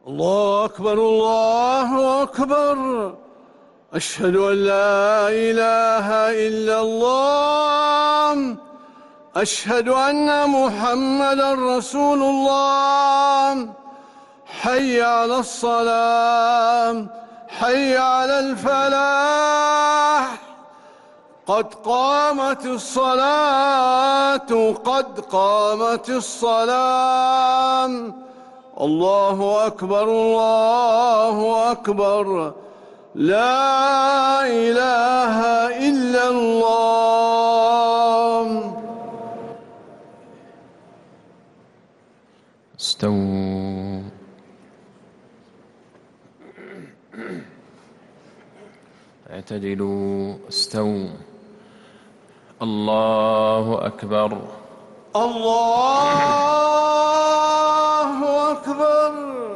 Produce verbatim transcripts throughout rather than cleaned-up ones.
الله أكبر الله أكبر. أشهد أن لا إله إلا الله. أشهد أن محمدًا رسول الله. حي على الصلاة، حي على الفلاح. قد قامت الصلاة، قد قامت الصلاة. الله أكبر الله أكبر. لا إله إلا الله. استووا. اعتدلوا. استووا. الله أكبر. الله أكبر.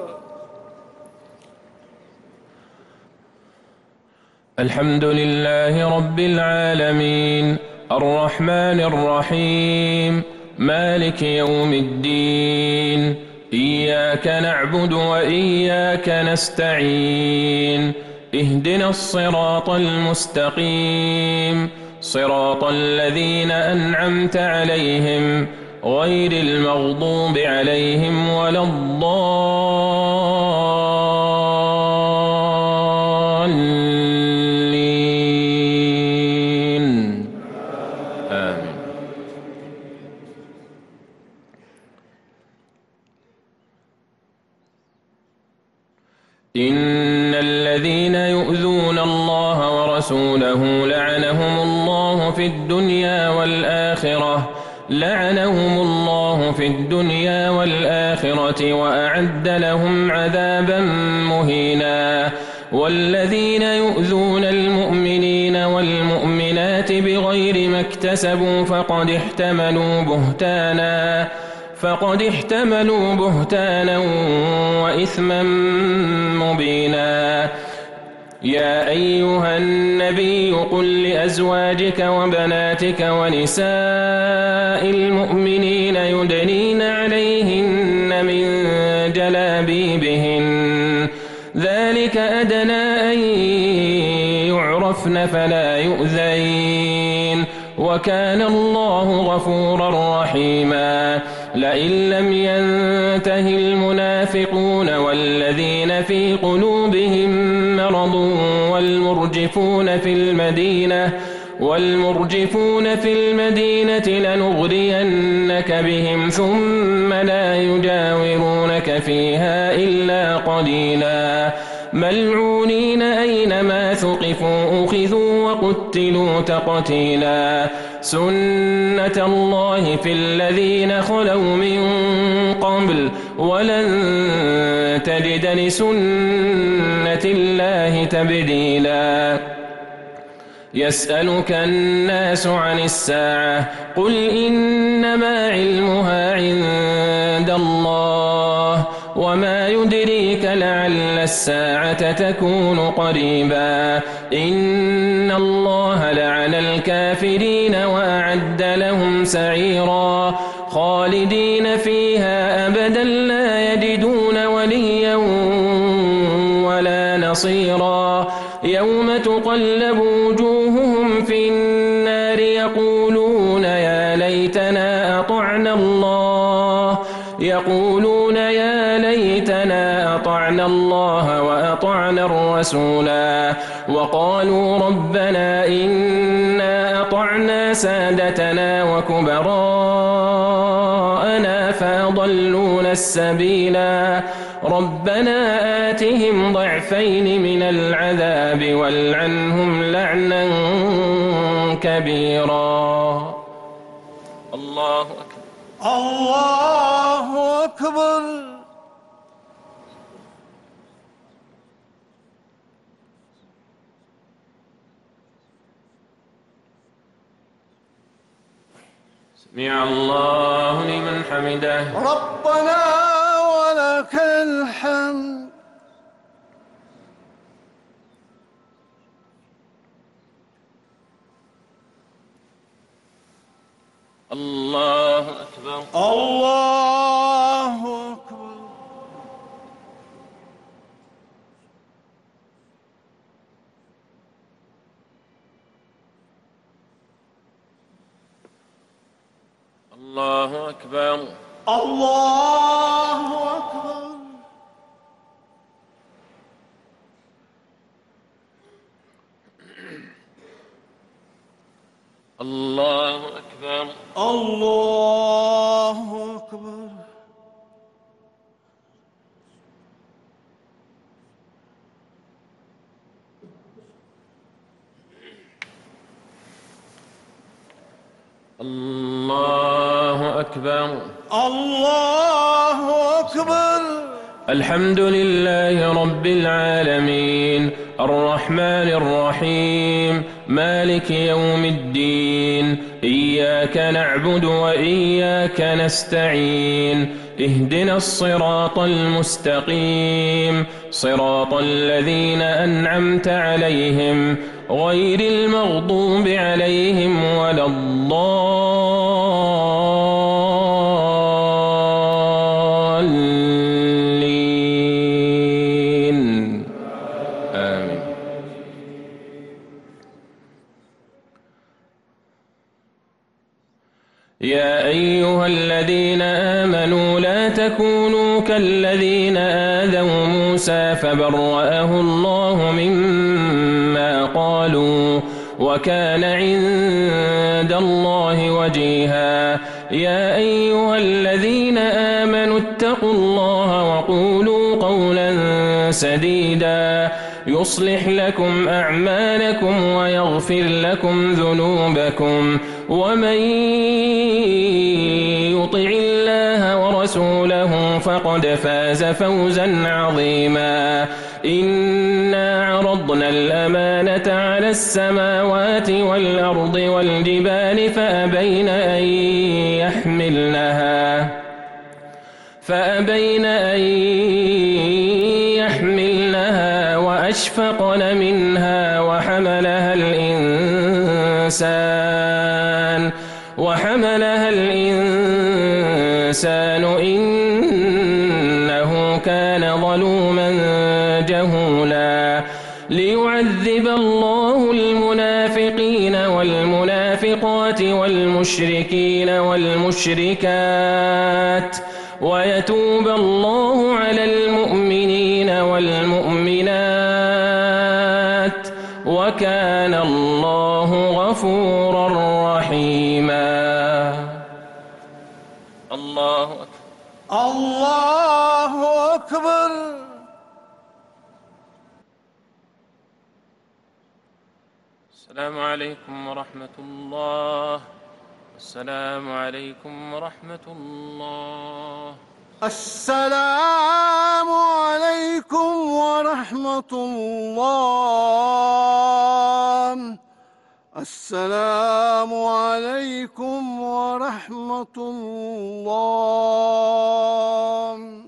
الحمد لله رب العالمين، الرحمن الرحيم، مالك يوم الدين. إياك نعبد وإياك نستعين. اهدنا الصراط المستقيم، صراط الذين أنعمت عليهم غير المغضوب عليهم ولا الضالين. آمين. إن الذين يؤذون الله ورسوله لعنهم الله في الدنيا والآخرة لعنهم الله في الدنيا والآخرة وأعد لهم عذابا مهينا. والذين يؤذون المؤمنين والمؤمنات بغير ما اكتسبوا فقد احتملوا بهتانا فقد احتملوا بهتانا وإثما مبينا. يا أيها النبي قل لأزواجك وبناتك ونساء المؤمنين يدنين عليهن من جلابيبهن ذلك أدنى أن يعرفن فلا يؤذين وكان الله غفورا رحيما. لئن لم ينته المنافقون والذين في قلوبهم مرض والمرجفون في المدينة والمرجفون في المدينة لنغرينك بهم ثم لا يجاورونك فيها إلا قليلا. ملعونين أينما ثقفوا أخذوا وقتلوا تقتيلا. سنة الله في الذين خلوا من قبل ولن تجد لسنة الله تبديلا. يسألك الناس عن الساعة قل إنما علمها عند الله وما يدريك لعل الساعة تكون قريبا. إن الله لعن الكافرين وأعد لهم سعيرا خالدين فيها أبدا لا يجدون وليا ولا نصيرا. يوم تقلب وجوههم في النار يقولون يا ليتنا أطعنا الله يقولون يا ليتنا أطعنا الله وأطعنا الرسولا. وقالوا ربنا إنا أطعنا سادتنا وكبراءنا فأضلونا السبيلا. ربنا آتهم ضعفين من العذاب والعنهم لعنا كبيرا. الله أكبر. الله أكبر. سمع الله لمن حمده. ربنا ولك الحمد. الله أكبر. الله أكبر. الله أكبر. الله أكبر. الله أكبر. الله أكبر. الله أكبر. الله أكبر. الحمد لله رب العالمين الرحمن الرحيم مالك يوم الدين إياك نعبد وإياك نستعين اهدنا الصراط المستقيم صراط الذين أنعمت عليهم غير المغضوب عليهم ولا الضالين آمين. يا أيها الذين آمنوا لا تكونوا كالذين آذوا موسى فبرأه الله مما قالوا وكان عند الله وجيها. يا أيها الذين آمنوا اتقوا الله وقولوا قولا سديدا يصلح لكم أعمالكم ويغفر لكم ذنوبكم ومن يطع الله ورسوله فقد فاز فوزا عظيما. إنا عرضنا الأمانة على السماوات والأرض والجبال فأبين أن يحملنها فأبين أن يحملنها وأشفقن منها وحملها الإنسان وحملها الإنسان إنه كان ظلوما جهولا. ليعذب الله المنافقين والمنافقات والمشركين والمشركات ويتوب الله على المؤمنين والمؤمنات وكان الله غفورا رحيما. الله أكبر. الله أكبر. السلام عليكم ورحمة الله. السلام عليكم ورحمة الله. السلام عليكم ورحمة الله. السلام عليكم ورحمة الله.